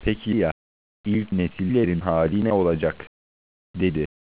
Peki ya ilk nesillerin hali ne olacak? Dedi.